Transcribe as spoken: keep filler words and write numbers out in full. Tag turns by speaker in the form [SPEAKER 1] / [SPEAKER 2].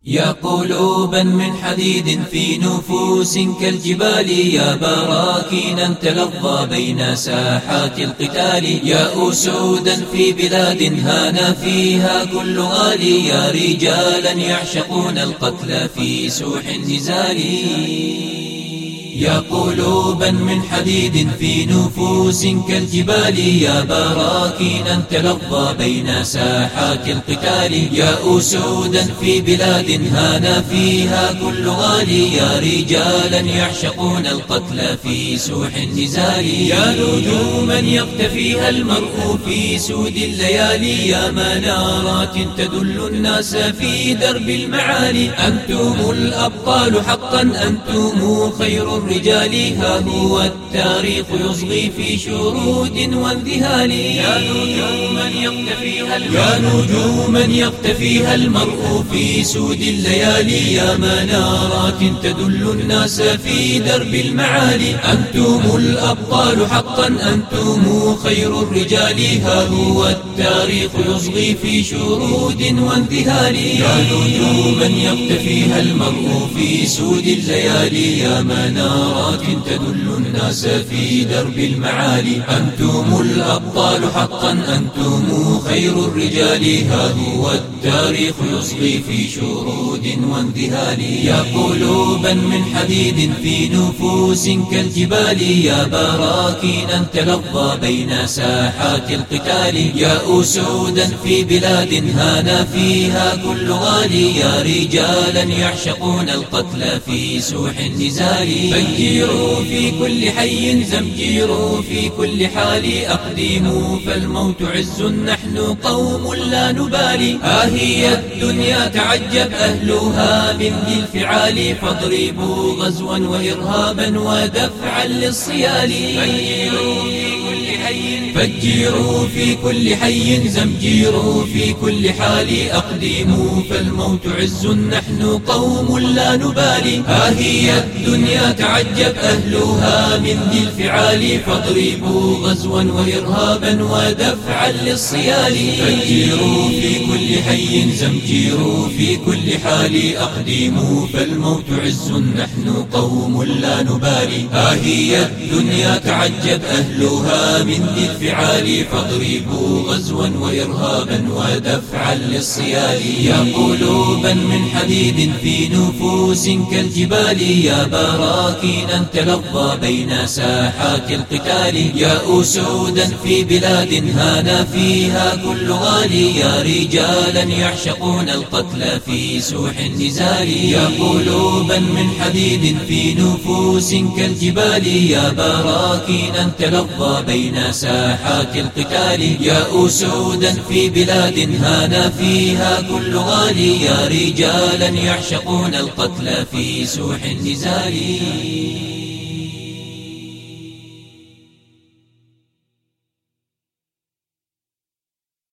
[SPEAKER 1] يا قلوبا من حديد في نفوس كالجبال، يا براكينا تلظى بين ساحات القتال، يا أسودا في بلاد هان فيها كل غالي، يا رجالا يعشقون القتل في سوح النزال. يا قلوبا من حديد في نفوس كالجبال، يا براكينا تلظى بين ساحات القتال، يا أسودا في بلاد هان فيها كل غالي، يا رجالا يعشقون القتل في سوح النزال. يا نجوما يقتفيها المرء في سود الليالي، يا منارات تدل الناس في درب المعالي، أنتم الأبطال حقا، أنتم خير الرجال، ها هو التاريخ يصغي في شرود وانذهال. يا نجوما يقتفيها يا نجوما يقتفيها المرء في سود الليالي، يا منارات تدل الناس في درب المعالي، أنتم الأبطال حقا، أنتم خير الرجال، ها هو التاريخ يصغي في شرود وانذهال. يا نجوما يقتفيها المرء في سود الليالي، يا منارات تدل الناس في درب المعالي، أنتم الأبطال حقا، أنتم خير الرجال، ها هو التاريخ يصغي في شرود وانذهال. يا قلوبا من حديد في نفوس كالجبال، يا براكينا تلظى بين ساحات القتال، يا أسودا في بلاد هان فيها كل غالي، يا رجالا يعشقون القتل في سوح النزال. فجروا في كل حي، زمجروا في كل حال، أقدموا فالموت عز، نحن قوم لا نبالي. ها هي الدنيا تعجب أهلها من ذي الفعال، فاضربوا غزوا وإرهابا ودفعا للصيال. فجروا في كل حي، زمجروا في كل حال، أقدموا فالموت عز، نحن قوم لا نبالي. ها هي الدنيا تعجب أهلها من ذي الفعال، فاضربوا غزوا وإرهابا ودفعا للصيال. فجروا في كل حي، زمجروا في كل حال، أقدموا فالموت عز، نحن قوم لا نبالي. ها هي الدنيا تعجب أهلها من ذي الفعال، فاضربوا غزوا وإرهابا ودفعا للصيال. يا قلوبا من حديد في نفوس كالجبال، يا براكينا تلظى بين ساحات القتال، يا أسودا في بلاد هان فيها كل غالي، يا رجالا يعشقون القتل في سوح النزال. يا قلوبا من حديد في نفوس كالجبال، يا براكينا تلظى بين ساحات القتال، يا أسودا في بلاد هان فيها كل غالي، يا رجالا يعشقون القتل في سوح النزال.